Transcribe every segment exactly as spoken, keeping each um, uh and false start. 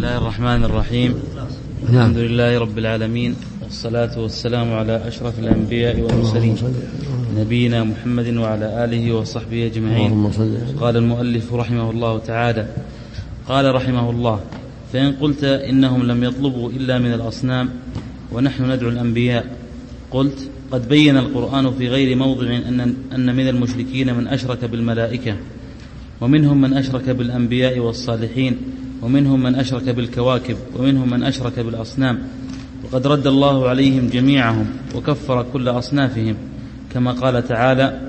الله الرحمن الرحيم. الحمد لله رب العالمين، والصلاة والسلام على أشرف الأنبياء والمرسلين نبينا محمد وعلى آله وصحبه أجمعين. قال المؤلف رحمه الله تعالى: قال رحمه الله: فإن قلت إنهم لم يطلبوا إلا من الأصنام ونحن ندعو الأنبياء، قلت: قد بين القرآن في غير موضع أن, أن من المشركين من أشرك بالملائكة، ومنهم من أشرك بالأنبياء والصالحين، ومنهم من أشرك بالكواكب، ومنهم من أشرك بالأصنام، وقد رد الله عليهم جميعهم وكفر كل أصنافهم، كما قال تعالى: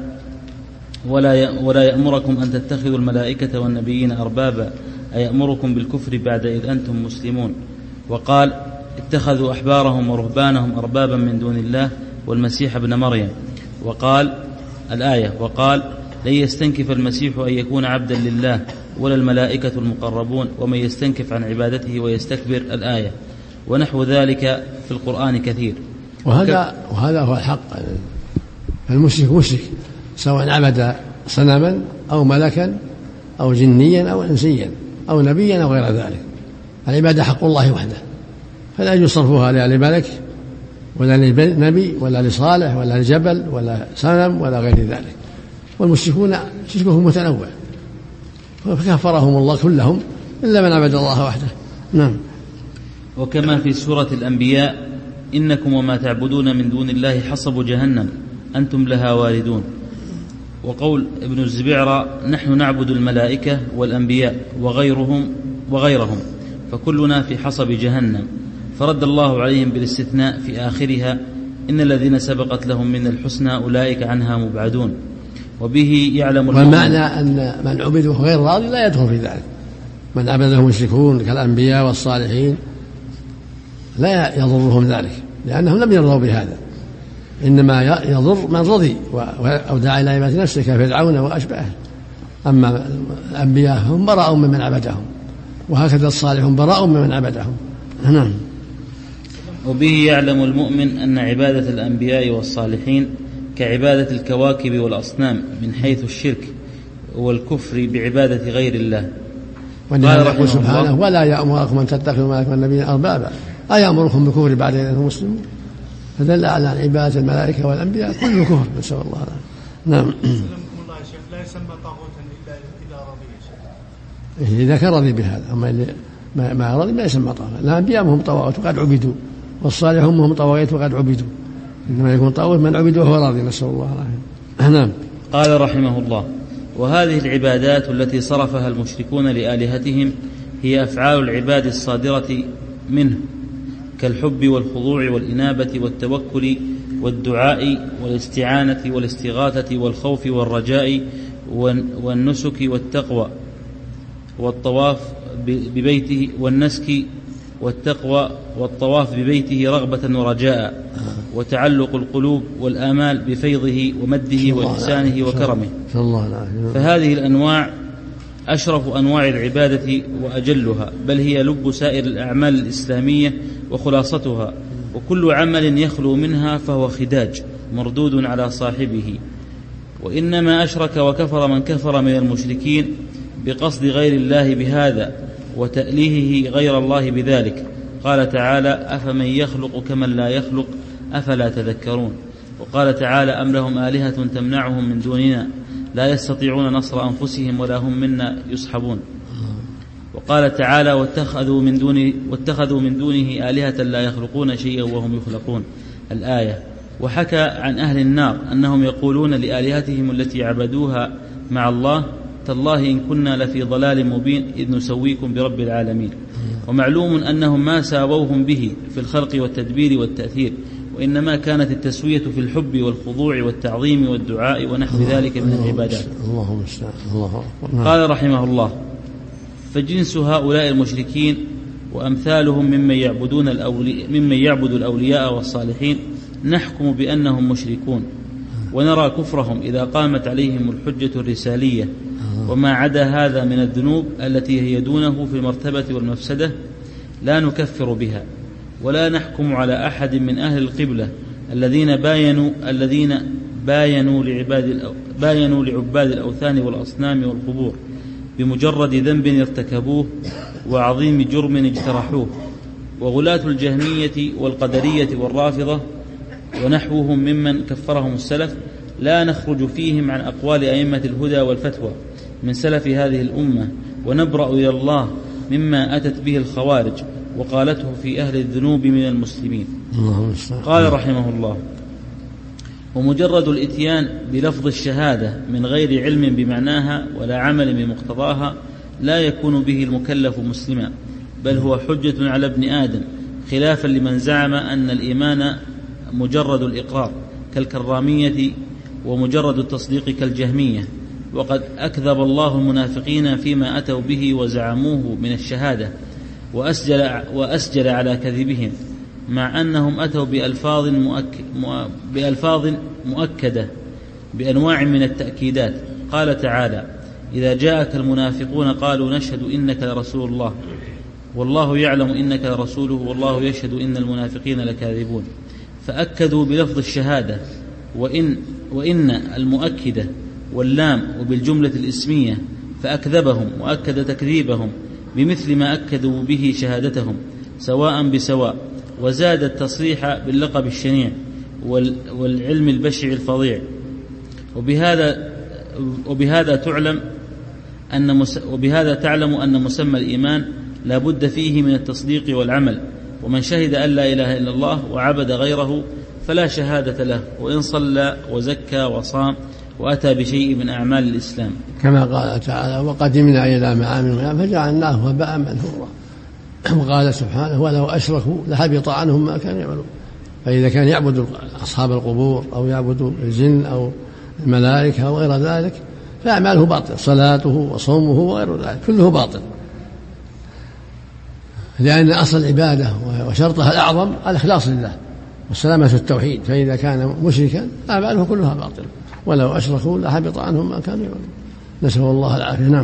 ولا يأمركم أن تتخذوا الملائكة والنبيين أربابا أيأمركم بالكفر بعد إذ أنتم مسلمون. وقال: اتخذوا أحبارهم ورهبانهم أربابا من دون الله والمسيح ابن مريم. وقال الآية: وقال: لن يستنكف المسيح أن يكون عبدا لله ولا الملائكة المقربون ومن يستنكف عن عبادته ويستكبر. الآية. ونحو ذلك في القرآن كثير. وهذا, وهذا هو الحق. فالمشرك مشرك سواء عبد صنما أو ملكا أو جنيا أو إنسيا أو نبيا أو غير ذلك. العبادة حق الله وحده، فلا يصرفها لا لملك ولا لنبي ولا لصالح ولا لجبل ولا صنم ولا غير ذلك. والمشركون شركهم متنوع، فكفرهم الله كلهم إلا من عبد الله وحده. نعم. وكما في سورة الأنبياء: إنكم وما تعبدون من دون الله حصب جهنم أنتم لها واردون. وقول ابن الزبيعرة: نحن نعبد الملائكة والأنبياء وغيرهم وغيرهم فكلنا في حصب جهنم، فرد الله عليهم بالاستثناء في آخرها: إن الذين سبقت لهم من الحسنى أولئك عنها مبعدون. وبه يعلم والمعنى أن من عبده غير راضي لا يدخل في ذلك. من عبده مشركون كالأنبياء والصالحين لا يضرهم ذلك، لأنهم لم يرضوا بهذا، إنما يضر من رضي أو دعا إلى عبادة نفسه كفرعون وأشباهه. أما الأنبياء هم براء ممن عبدهم، وهكذا الصالحون براء ممن عبدهم. نعم. وبه يعلم المؤمن أن عبادة الأنبياء والصالحين كعبادة الكواكب والأصنام من حيث الشرك والكفر بعبادة غير الله. قال يقول سبحانه: ولا يأمركم أن تتخذوا الملائكة والنبيين أربابا أيأمركم بالكفر بعد إذ أنتم مسلمون. فدل على عبادة الملائكة والأنبياء كل كفر، نسأل الله العافية. نعم. الله يا شيخ، لا يسمى طاغوتا إلا إذا رضي. إذا كان رضي بهذا، أما اللي ما رضي ما يسمى طاغوتا. الأنبياء هم طواغيت وقد عبدوا، والصالحون هم طواغيت وقد عبدوا، إنما يكون طاغوت من عبد وهو راضي، نسأل الله العافية. نعم. قال رحمه الله: وهذه العبادات التي صرفها المشركون لآلهتهم هي أفعال العباد الصادرة منه، كالحب والخضوع والإنابة والتوكل والدعاء والاستعانة والاستغاثة والخوف والرجاء والنسك والتقوى والطواف ببيته والنسك والتقوى والطواف ببيته رغبة ورجاء، وتعلق القلوب والآمال بفيضه ومده وإحسانه وكرمه. فهذه الأنواع أشرف أنواع العبادة وأجلها، بل هي لب سائر الأعمال الإسلامية وخلاصتها، وكل عمل يخلو منها فهو خداج مردود على صاحبه. وإنما أشرك وكفر من كفر من المشركين بقصد غير الله بهذا وتأليهه غير الله بذلك. قال تعالى: أفمن يخلق كمن لا يخلق أفلا تذكرون. وقال تعالى: أم لهم آلهة تمنعهم من دوننا لا يستطيعون نصر أنفسهم ولا هم منا يصحبون. وقال تعالى: واتخذوا من دونه, واتخذوا من دونه آلهة لا يخلقون شيئا وهم يخلقون. الآية. وحكى عن أهل النار أنهم يقولون لآلهتهم التي عبدوها مع الله: تالله إن كنا لفي ضلال مبين إذ نسويكم برب العالمين. ومعلوم أنهم ما ساووهم به في الخلق والتدبير والتأثير، وإنما كانت التسوية في الحب والخضوع والتعظيم والدعاء ونحو ذلك من العبادات. قال رحمه الله: فجنس هؤلاء المشركين وأمثالهم ممن يعبدون الأولي ممن يعبد الأولياء والصالحين نحكم بأنهم مشركون، ونرى كفرهم إذا قامت عليهم الحجة الرسالية، وما عدا هذا من الذنوب التي هي دونه في المرتبة والمفسدة لا نكفر بها، ولا نحكم على أحد من أهل القبلة الذين باينوا الذين باينوا لعباد باينوا لعباد الأوثان والأصنام والقبور بمجرد ذنب ارتكبوه وعظيم جرم اجترحوه. وغلاة الجهمية والقدرية والرافضة ونحوهم ممن كفرهم السلف لا نخرج فيهم عن أقوال أئمة الهدى والفتوى من سلف هذه الأمة، ونبرأ إلى الله مما أتت به الخوارج وقالته في أهل الذنوب من المسلمين. قال رحمه الله: ومجرد الإتيان بلفظ الشهادة من غير علم بمعناها ولا عمل بمقتضاها لا يكون به المكلف مسلما، بل هو حجة على ابن آدم، خلافا لمن زعم أن الإيمان مجرد الإقرار كالكرامية ومجرد التصديق كالجهمية. وقد أكذب الله المنافقين فيما أتوا به وزعموه من الشهادة وأسجل, وأسجل على كذبهم، مع أنهم أتوا بألفاظ, مؤكد بألفاظ مؤكدة بأنواع من التأكيدات. قال تعالى: إذا جاءك المنافقون قالوا نشهد إنك لرسول الله والله يعلم إنك لرسوله والله يشهد إن المنافقين لكاذبون. فأكدوا بلفظ الشهادة وإن, وإن المؤكدة واللام وبالجملة الإسمية، فأكذبهم وأكد تكذيبهم بمثل ما أكدوا به شهادتهم سواء بسواء، وزاد التصريح باللقب الشنيع والعلم البشع الفظيع. وبهذا, وبهذا تعلم أن مس وبهذا تعلم أن مسمى الإيمان لا بد فيه من التصديق والعمل. ومن شهد أن لا إله إلا الله وعبد غيره فلا شهادة له، وإن صلى وزكى وصام وأتى بشيء من أعمال الإسلام، كما قال تعالى: وقدمنا إلى ما عملوا فجعلناه هباء منثورا. وقال سبحانه: ولو أشركوا لحبط عنهم ما كانوا يعملون. فإذا كان يعبد أصحاب القبور أو يعبد الجن أو الملائكة أو غير ذلك فأعماله باطل، صلاته وصومه وغير ذلك كله باطل، لأن أصل العبادة وشرطها الأعظم الإخلاص لله والسلامة التوحيد. فإذا كان مشركا أعماله كلها باطل، ولو أشركوا لحبط عنهم ما كانوا يعملون. نسأل الله العافية. نعم.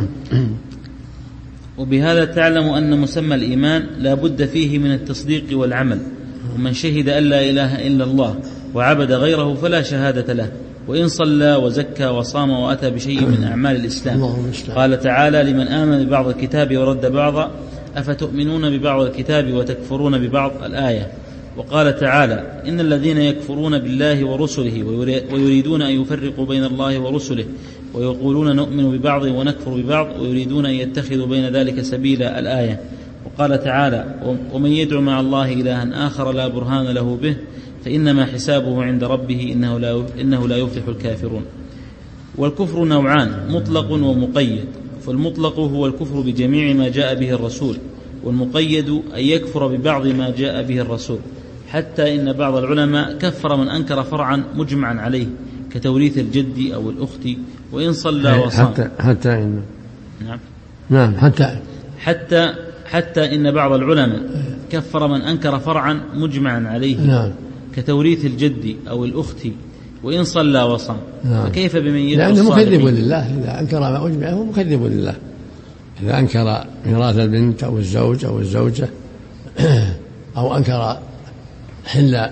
وبهذا تعلم أن مسمى الإيمان لا بد فيه من التصديق والعمل. ومن شهد أن لا إله إلا الله وعبد غيره فلا شهادة له، وإن صلى وزكى وصام وأتى بشيء من أعمال الإسلام. قال تعالى: لمن آمن ببعض الكتاب ورد بعضا أفتؤمنون ببعض الكتاب وتكفرون ببعض، الآية. وقال تعالى: إن الذين يكفرون بالله ورسله ويريدون أن يفرقوا بين الله ورسله ويقولون نؤمن ببعض ونكفر ببعض ويريدون أن يتخذوا بين ذلك سبيلا، الآية. وقال تعالى: ومن يدعو مع الله إلها آخر لا برهان له به فإنما حسابه عند ربه إنه لا, إنه لا يفلح الكافرون. والكفر نوعان: مطلق ومقيد. فالمطلق هو الكفر بجميع ما جاء به الرسول، والمقيد أن يكفر ببعض ما جاء به الرسول، حتى إن بعض العلماء كفر من أنكر فرعا مجمعا عليه كتوريث الجد أو الأخت وإن صلى وصام. حتى, حتى إن نعم نعم حتى حتى حتى إن بعض العلماء كفر من أنكر فرعا مجمعا عليه نعم كتوريث الجد أو الأخت وإن صلى وصام. نعم. فكيف بمن يدعو لأنه الصالحين؟ مكذب لله. إذا أنكر ما أجمع هو مكذب لله. إذا أنكر ميراث البنت أو الزوج أو الزوجة أو أنكر حل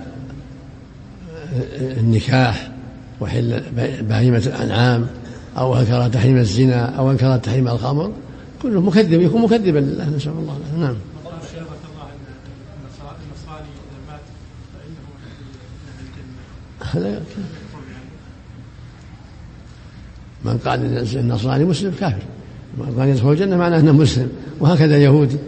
النكاح وحل بهيمة الأنعام أو أنكر تحريم الزنا أو أنكر تحريم الخمر كله مكذب، يكون مكذبا لله. نسأل الله العافية. نعم. هذا من قال النصراني مسلم كافر، من قال يدخل الجنة معناه أنه مسلم، وهكذا يهودي.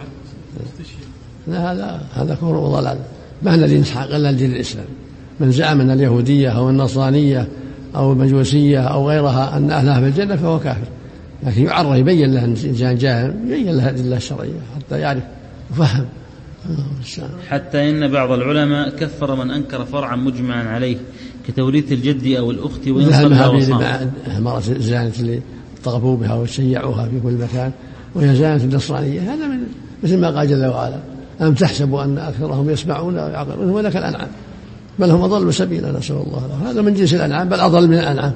لا هذا هذا كفر وضلال، ما الذي ينسحق إلا لدين الإسلام. من زعم أن اليهودية أو النصرانية أو المجوسية أو غيرها أن أهلها في الجنة فهو كافر، لكن يعرف يبين له إنسان جاهل يبين له الأدلة الشرعية حتى يعرف وفهم. حتى إن بعض العلماء كفر من أنكر فرعا مجمعا عليه كتوريث الجد أو الأخت وإن صلى وصام. المرأة الزانية اللي طغفوا بها وشيعوها في كل مكان وهي زانية النصرانية، هذا من مثل ما قال جل وعلا: أم تحسبوا أن أكثرهم يسمعون ويعقلون ولك الأنعام بل هم أضل سبيلا. نسأل الله العافية. هذا من جنس الأنعام بل أضل من الأنعام.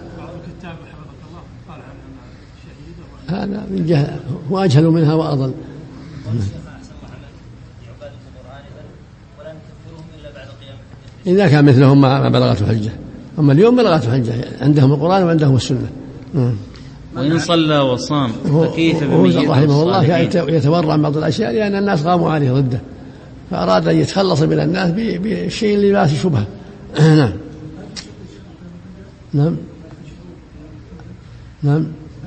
هذا من جهل، هو أجهل منها وأضل. إذا كان مثلهم ما بلغته حجة، أما اليوم بلغته حجة، عندهم القرآن وعندهم السنة. وإن صلى وصام فكيف بمن يدعو رحمه الله الصالحين؟ يتورع بعض الأشياء لأن الناس قاموا عليه ضده، فأراد أن يتخلص من الناس بشيء اللي ما في شبهة. نعم نعم نعم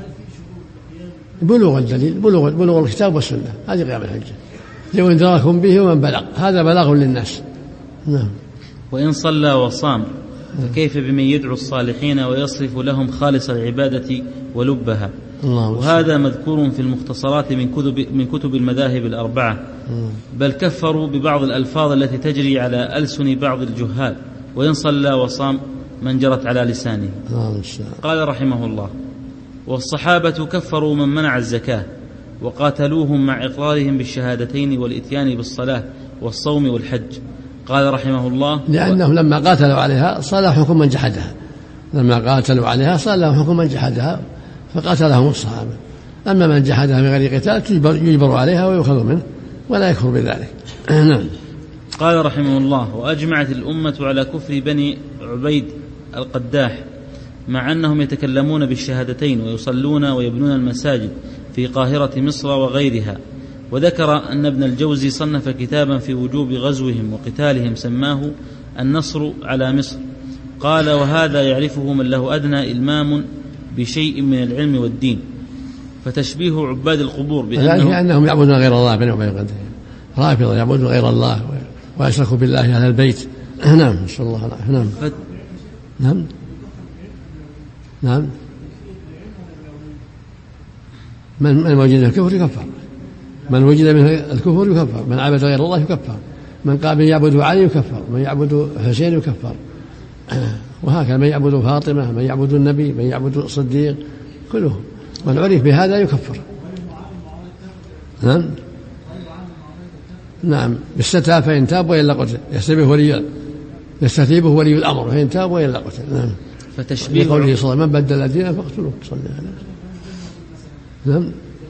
بلوغ الدليل، بلوغ, بلوغ الكتاب والسنة، هذه قيام الحجة. لو إدراكهم به ومن بلغ، هذا بلاغ للناس. نعم. وإن صلى وصام فكيف بمن يدعو الصالحين ويصرف لهم خالص العبادة ولبها؟ وهذا مذكور في المختصرات من كتب, من كتب المذاهب الأربعة، بل كفروا ببعض الألفاظ التي تجري على ألسن بعض الجهال. وإن صلى وصام من جرت على لسانه. قال رحمه الله: والصحابة كفروا من منع الزكاة وقاتلوهم مع إقرارهم بالشهادتين والإتيان بالصلاة والصوم والحج. قال رحمه الله: لأنهم لما قاتلوا عليها صار حكم من جحدها، لما قاتلوا عليها صار لهم حكم من جحدها فقاتلهم الصحابة. أما من جحدها من غير قتال يجبر عليها ويؤخذ منه ولا يكفر بذلك. نعم. قال رحمه الله: وأجمعت الأمة على كفر بني عبيد القداح مع أنهم يتكلمون بالشهادتين ويصلون ويبنون المساجد في قاهرة مصر وغيرها. وذكر أن ابن الجوزي صنف كتابا في وجوب غزوهم وقتالهم سماه النصر على مصر. قال: وهذا يعرفه من له أدنى إلمام بشيء من العلم والدين. فتشبيه عباد القبور بأنهم أنهم يعبدون غير الله، بني عبيد القداح رافضة يعبدون غير الله ويشركوا بالله أهل البيت. نعم. نسأل الله العافية. نعم. ف... نعم نعم من من وجد من الكفر يكفر، من وجد من الكفر يكفر، من عبد غير الله يكفر، من قال يعبد علي يكفر، من يعبد حسين يكفر، وهكذا من يعبد فاطمة، من يعبد النبي، من يعبد الصديق، كلهم من عرف بهذا يكفر. نعم نعم بالستاب فإن تاب وإلا قتل، يستتيبه ولي يستتيبه ولي الأمر فإن تاب وإلا قتل. نعم. فتشبيه قوله صلى الله عليه وسلم: من بدل دينه فاقتلوه. صلى الله عليه وسلم. نعم.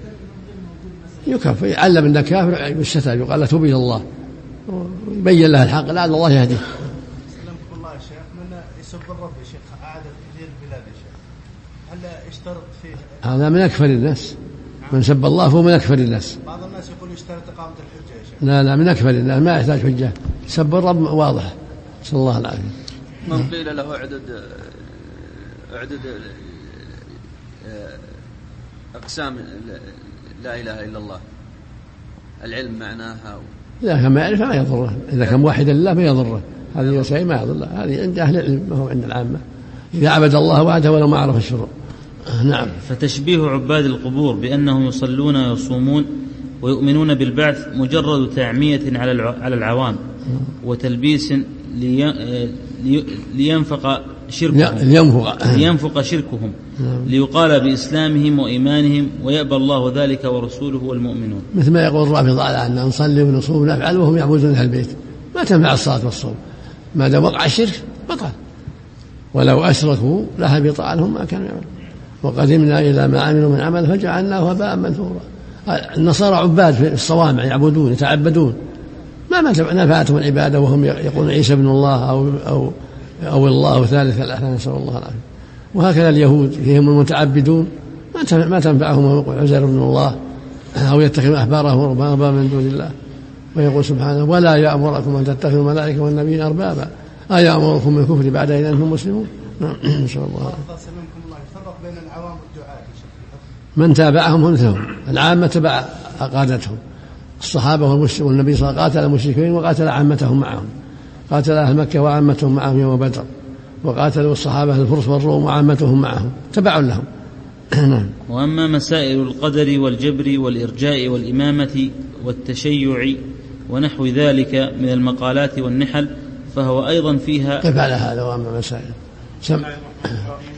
يكفر، يعلم أنه كافر بالستاب، يقال له توب إلى الله ويبين له الحق لعل الله يهديه. سلمكم الله يا شيخ. من يسب الرب يا شيخ عادة في غير البلاد يا شيخ، هل يشترط فيه؟ هذا من أكفر الناس. من سب الله فهو من أكفر الناس. بعض الناس يقول يشترط إقامة الحجة يا شيخ. لا لا من أكفر الناس، ما يحتاج حجة. سب الرب واضح. صلى الله العافية. من قيل له عدد عدد أقسام لا إله إلا الله، العلم معناها، إذا كان ما يعرف ما يضره، إذا كان موحدا لله ما يضره، هذه مسائل ما يضره، هذه عند أهل العلم ما هو عند العامة، إذا عبد الله وحده ولو ما عرف الشروط. نعم. فتشبيه عباد القبور بأنهم يصلون ويصومون ويؤمنون بالبعث مجرد تعمية على العوام وتلبيس لينفق شركهم لينفق, لينفق شركهم ليقال بإسلامهم وإيمانهم، ويأبى الله ذلك ورسوله والمؤمنون. مثل ما يقول الرافضة على أن نصلي ونصوم ونفعل وهم يعبدون أهل البيت، ما تنفع الصلاة والصوم ما دام وقع الشرك بطل، ولو أشركوا لهبط عنهم ما كانوا يعملون، وقدمنا إلى ما عملوا من عمل فجعلناه هباء منثورا. النصارى عباد في الصوامع يعبدون يتعبدون، ما نفعتهم العبادة وهم يقولون عيسى ابن الله أو, أو, أو الله ثالث الأحلام، نسأل الله العافية. وهكذا اليهود فيهم المتعبدون ما تنفعهم عزير ابن الله أو يتخذ أحبارهم أربابا من دون الله، ويقول سبحانه: ولا يأمركم أن تتخذوا الملائكة والنبيين أربابا أيأمركم بالكفر بعد إذ أنتم مسلمون. نسأل الله يفرق بين العوام والدعاة. من تابعهم مثلهم، العامة تبع قادتهم، الصحابة والمشركون، والنبي صلى الله عليه وسلم قاتل المشركين وقاتل عامتهم معهم، قاتل أهل مكة وعامتهم معهم يوم بدر، وقاتلوا الصحابة الفرس والروم وعامتهم معهم تبع لهم. وأما مسائل القدر والجبر والإرجاء والإمامة والتشيع ونحو ذلك من المقالات والنحل فهو أيضا فيها. كيف على هذا؟ وأما مسائل سم